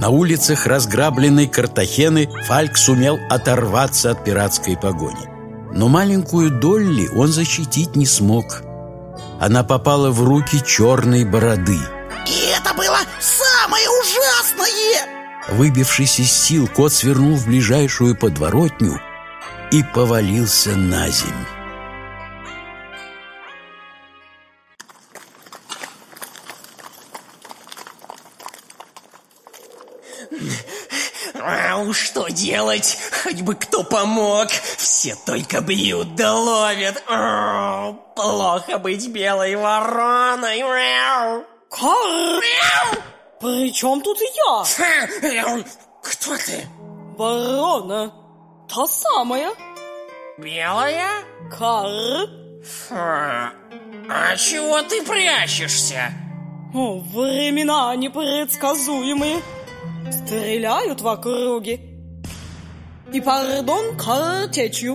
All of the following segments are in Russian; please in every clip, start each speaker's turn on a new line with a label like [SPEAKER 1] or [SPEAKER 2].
[SPEAKER 1] На улицах разграбленной Картахены Фальк сумел оторваться от пиратской погони. Но маленькую Долли он защитить не смог. Она попала в руки Черной Бороды.
[SPEAKER 2] И это было самое ужасное!
[SPEAKER 1] Выбившись из сил, кот свернул в ближайшую подворотню и повалился на земь.
[SPEAKER 3] Что делать? Хоть бы кто помог. Все только бьют да ловят. Плохо быть белой вороной.
[SPEAKER 4] Карл! При чем тут я?
[SPEAKER 3] Кто ты?
[SPEAKER 4] Ворона. Та самая.
[SPEAKER 3] Белая?
[SPEAKER 4] Карл?
[SPEAKER 3] А чего ты прячешься?
[SPEAKER 4] Времена непредсказуемые. Стреляют в округе. И, пардон, картечью.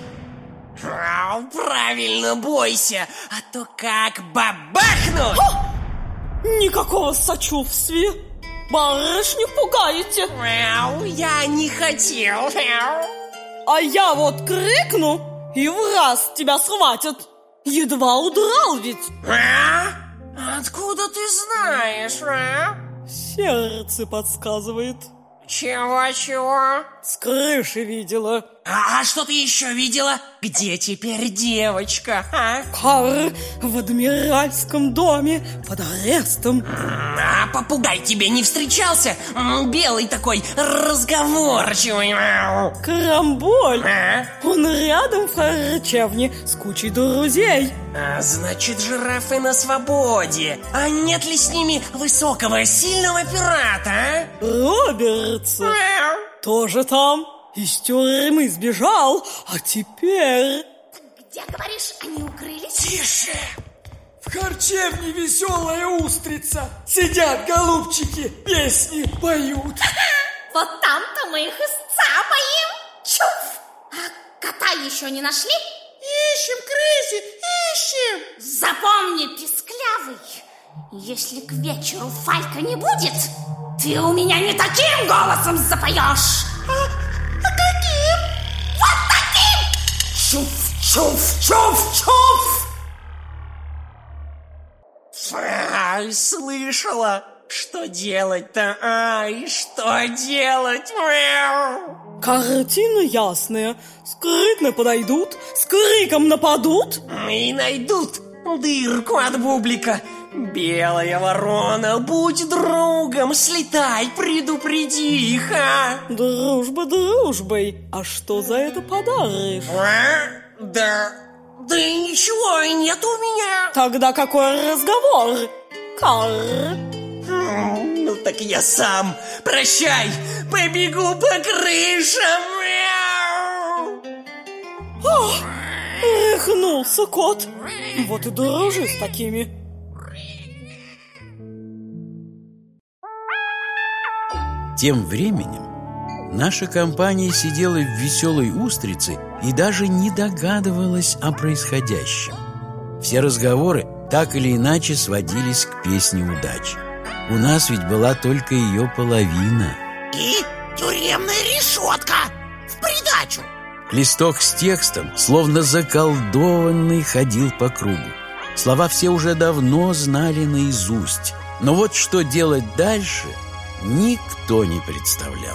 [SPEAKER 3] Правильно, бойся, а то как бабахну!
[SPEAKER 4] Никакого сочувствия. Барышню пугаете.
[SPEAKER 3] Я не хотел.
[SPEAKER 4] А я вот крикну, и в раз тебя схватят. Едва удрал ведь.
[SPEAKER 3] Откуда ты знаешь,
[SPEAKER 4] Сердце подсказывает.
[SPEAKER 3] Чего?
[SPEAKER 4] С крыши видела.
[SPEAKER 3] А что ты еще видела? Где теперь девочка,
[SPEAKER 4] Карл в адмиральском доме под арестом.
[SPEAKER 3] А попугай тебе не встречался? Белый такой, разговорчивый.
[SPEAKER 4] Карамболь. Он рядом в харчевне с кучей друзей.
[SPEAKER 3] Значит, жирафы на свободе. А нет ли с ними высокого, сильного пирата,
[SPEAKER 4] Робертсон тоже там. Из тюрьмы сбежал, а теперь...
[SPEAKER 5] Где, говоришь, они укрылись?
[SPEAKER 3] Тише!
[SPEAKER 6] В харчевне веселая устрица. Сидят голубчики, песни поют.
[SPEAKER 5] Вот там-то мы их и сцапаем. Чуф! А кота еще не нашли?
[SPEAKER 2] Ищем, Крейзи, ищем!
[SPEAKER 5] Запомни, писклявый, если к вечеру Фалька не будет, ты у меня не таким голосом запоешь.
[SPEAKER 2] А каким?
[SPEAKER 5] Вот таким!
[SPEAKER 3] Чуф! Слышала? Что делать-то? Что делать?
[SPEAKER 4] Картина ясная. Скрытно подойдут, с криком нападут.
[SPEAKER 3] И найдут дырку от бублика. Белая ворона, будь другом, слетай, предупреди их,
[SPEAKER 4] Дружба дружбой, а что за это подаришь?
[SPEAKER 3] Да ничего и нет у меня.
[SPEAKER 4] Тогда какой разговор, Карл?
[SPEAKER 3] Ну так я сам. Прощай, побегу по крышам.
[SPEAKER 4] Рехнулся кот. Вот и дружи с такими.
[SPEAKER 1] Тем временем наша компания сидела в веселой устрице и даже не догадывалась о происходящем. Все разговоры так или иначе сводились к песне удачи. У нас ведь была только ее половина.
[SPEAKER 2] И тюремная решетка в придачу.
[SPEAKER 1] Листок с текстом, словно заколдованный, ходил по кругу. Слова все уже давно знали наизусть. Но вот что делать дальше, никто не представлял.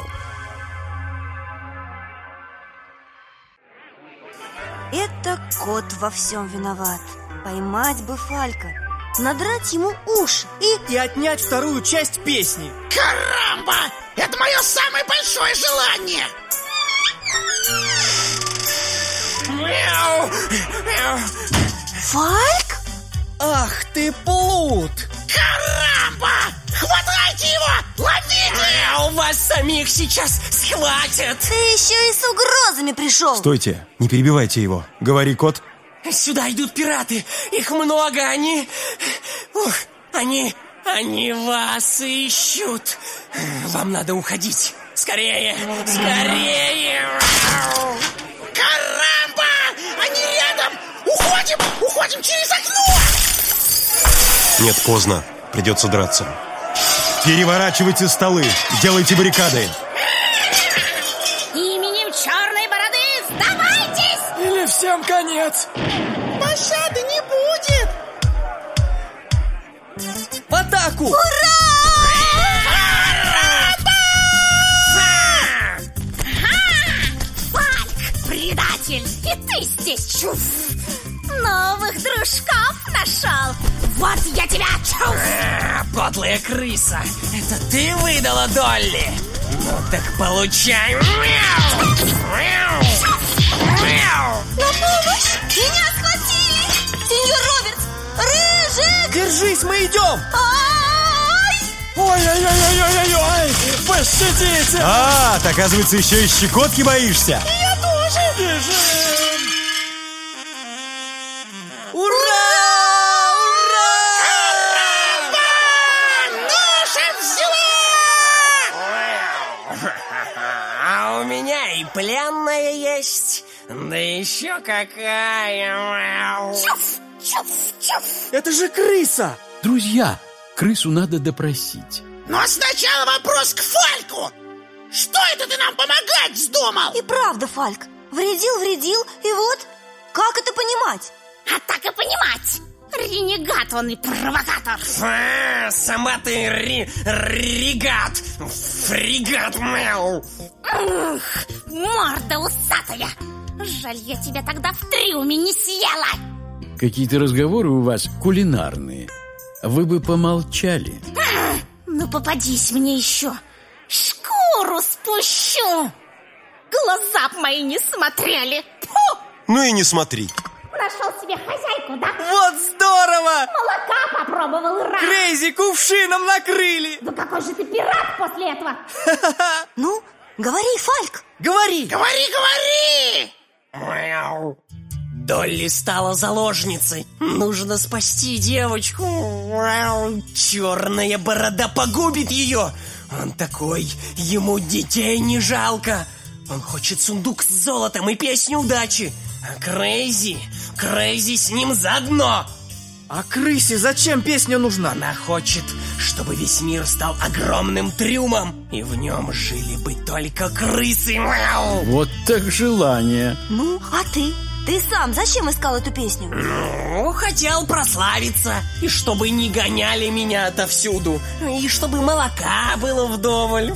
[SPEAKER 7] Это кот во всем виноват. Поймать бы Фалька, надрать ему уши
[SPEAKER 8] и отнять вторую часть песни.
[SPEAKER 2] Карамба! Это мое самое большое желание!
[SPEAKER 7] Фальк?
[SPEAKER 8] Ах ты плут!
[SPEAKER 2] Карамба! Хватайте его! Ловите!
[SPEAKER 3] У вас самих сейчас схватят!
[SPEAKER 7] Ты еще и с угрозами пришел.
[SPEAKER 9] Стойте, не перебивайте его. Говори, кот.
[SPEAKER 3] Сюда идут пираты. Их много, они вас ищут. Вам надо уходить. Скорее!
[SPEAKER 2] Карамба! Они рядом! Уходим через окно!
[SPEAKER 9] Нет, поздно. Придется драться. Переворачивайте столы, делайте баррикады.
[SPEAKER 5] Именем Черной Бороды сдавайтесь!
[SPEAKER 6] Или всем конец.
[SPEAKER 2] Пощады не будет.
[SPEAKER 8] В атаку!
[SPEAKER 5] Фальк, предатель! И ты здесь, чуф! Новых дружков нашел! Вот я тебя, чуф!
[SPEAKER 3] Подлая крыса! Это ты выдала Долли? Ну так получай!
[SPEAKER 7] На помощь! Меня схватили! Сеньор Робертс! Рыжик!
[SPEAKER 8] Держись, мы идем!
[SPEAKER 7] Ай!
[SPEAKER 6] Ой-ой-ой-ой-ой-ой! Пощадите!
[SPEAKER 9] А, ты, оказывается, еще и щекотки боишься.
[SPEAKER 6] Я тоже! Бежим!
[SPEAKER 8] Ура!
[SPEAKER 3] А у меня и пленная есть. Да еще какая!
[SPEAKER 5] Чуф, чуф, чуф!
[SPEAKER 8] Это же крыса!
[SPEAKER 1] Друзья, крысу надо допросить.
[SPEAKER 2] Но сначала вопрос к Фальку. Что это ты нам помогать вздумал?
[SPEAKER 7] И правда, Фальк, вредил, и вот, как это понимать?
[SPEAKER 5] А так и понимать! Ренегат он и провокатор!
[SPEAKER 3] Сама ты регат! Фрегат, мяу!
[SPEAKER 5] Ух, морда усатая! Жаль, я тебя тогда в трюме не съела!
[SPEAKER 1] Какие-то разговоры у вас кулинарные. Вы бы помолчали.
[SPEAKER 5] Ну попадись мне еще! Шкуру спущу! Глаза б мои не смотрели! Фу!
[SPEAKER 10] Ну и не смотри.
[SPEAKER 5] Нашел себе хозяйку, да?
[SPEAKER 8] Вот здорово!
[SPEAKER 5] Молока попробовал раз!
[SPEAKER 8] Крейзи кувшином накрыли!
[SPEAKER 5] Ну какой же ты пират после этого?
[SPEAKER 7] Ну, говори, Фальк!
[SPEAKER 8] Говори!
[SPEAKER 2] Говори, говори!
[SPEAKER 3] Мяу. Долли стала заложницей. Нужно спасти девочку. Мяу. Черная борода погубит ее. Он такой, ему детей не жалко. Он хочет сундук с золотом и песню удачи. А Крейзи с ним заодно.
[SPEAKER 8] А крысе зачем песня нужна?
[SPEAKER 3] Она хочет, чтобы весь мир стал огромным трюмом, и в нем жили бы только крысы. Мяу.
[SPEAKER 1] Вот так желание.
[SPEAKER 7] Ну, а ты? Ты сам зачем искал эту песню?
[SPEAKER 3] Ну, хотел прославиться, и чтобы не гоняли меня отовсюду, и чтобы молока было вдоволь.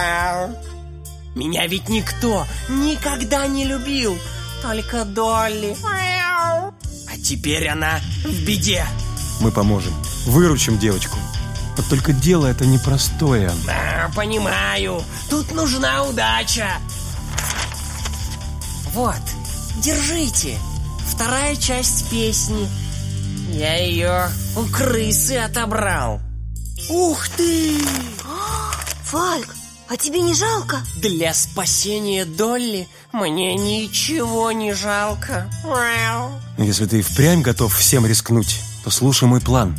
[SPEAKER 3] Меня ведь никто никогда не любил, только Долли. А теперь она в беде.
[SPEAKER 9] Мы поможем, выручим девочку. Вот только дело это непростое.
[SPEAKER 3] Да, понимаю, тут нужна удача. Вот, держите, вторая часть песни. Я ее у крысы отобрал.
[SPEAKER 8] Ух ты!
[SPEAKER 7] Фальк, а тебе не жалко?
[SPEAKER 3] Для спасения Долли мне ничего не жалко.
[SPEAKER 9] Если ты впрямь готов всем рискнуть, то слушай мой план.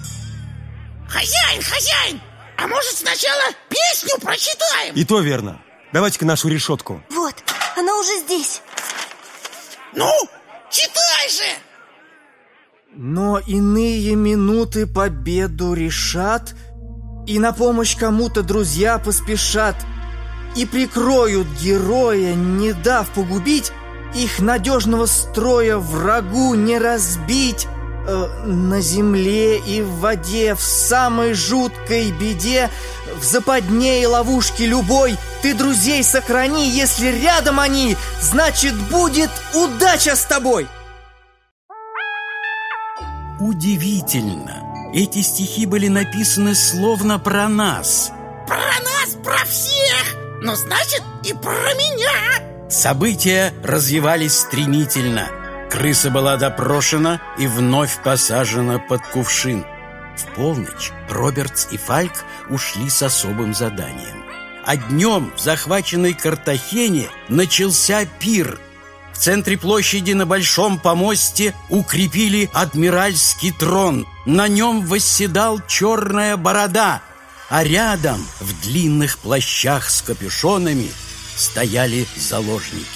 [SPEAKER 2] Хозяин! А может сначала песню прочитаем?
[SPEAKER 9] И то верно. Давайте-ка нашу решетку.
[SPEAKER 7] Вот, она уже здесь.
[SPEAKER 2] Ну, читай же!
[SPEAKER 8] Но иные минуты победу решат, и на помощь кому-то друзья поспешат, и прикроют героя, не дав погубить, их надежного строя врагу не разбить. На земле и в воде, в самой жуткой беде, в западне и ловушке любой, ты друзей сохрани, если рядом они, значит будет удача с тобой.
[SPEAKER 1] Удивительно. Эти стихи были написаны словно про нас.
[SPEAKER 2] Про нас, про всех! Ну, значит, и про меня!
[SPEAKER 1] События развивались стремительно. Крыса была допрошена и вновь посажена под кувшин. В полночь Робертс и Фальк ушли с особым заданием. А днем в захваченной Картахене начался пир. В центре площади на большом помосте укрепили адмиральский трон. На нем восседал Черная Борода, а рядом в длинных плащах с капюшонами стояли заложники.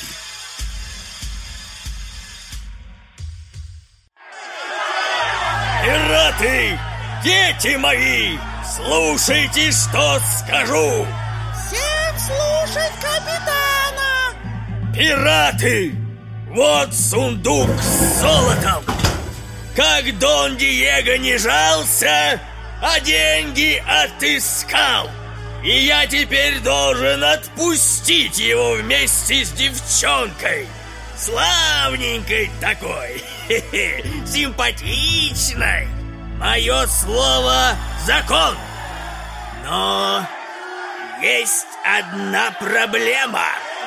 [SPEAKER 11] Пираты, дети мои,
[SPEAKER 10] Слушайте, что скажу.
[SPEAKER 2] Всем слушать капитана.
[SPEAKER 10] Пираты! Вот сундук с золотом. Как Дон Диего не жался, а деньги отыскал. И я теперь должен отпустить его вместе с девчонкой. Славненькой такой, симпатичной. Мое слово — закон. Но есть одна проблема.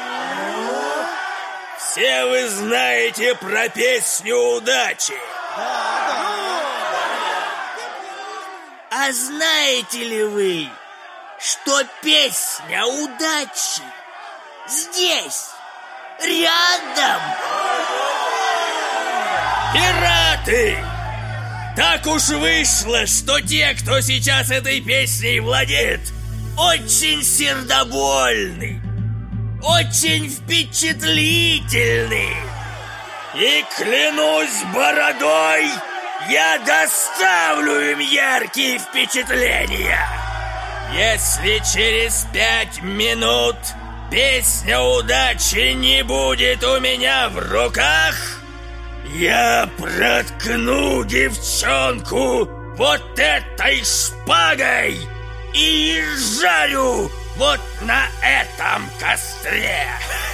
[SPEAKER 10] Все вы знаете про песню удачи. А знаете ли вы, что песня удачи здесь, рядом? Пираты! Так уж вышло, что те, кто сейчас этой песней владеет, очень сердобольны, очень впечатлительны. И клянусь бородой, я доставлю им яркие впечатления. Если через 5 минут песня удачи не будет у меня в руках, я проткну девчонку вот этой шпагой и жарю вот на этом костре.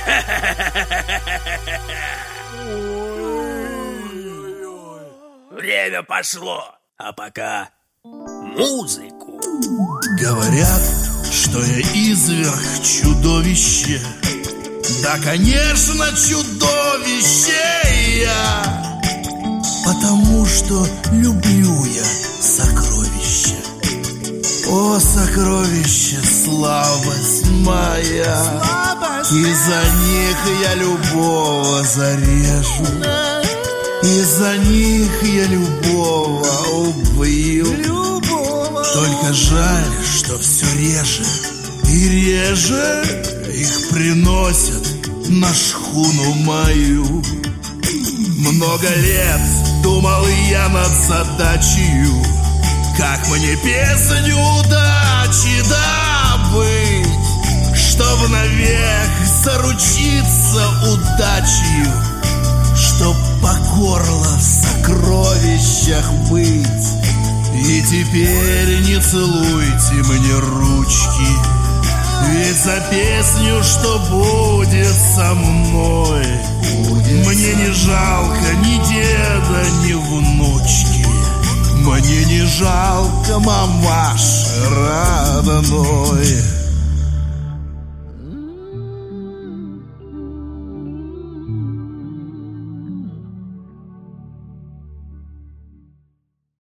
[SPEAKER 10] Время пошло, а пока музыку.
[SPEAKER 11] Говорят, что я изверг, чудовище. Да, конечно, чудовище я, потому что люблю я сокровища. О, сокровище, слабость моя, из-за них я любого зарежу, из-за них я любого убью. Только жаль, что все реже и реже их приносят на шхуну мою. Много лет думал я над задачей, как мне песню удачи добыть, чтоб навек заручиться удачей, чтоб по горло в сокровищах быть. И теперь не целуйте мне ручки, ведь за песню, что будет со мной, мне не жалко ни деда, ни внучки. Мне не жалко мамаши родной.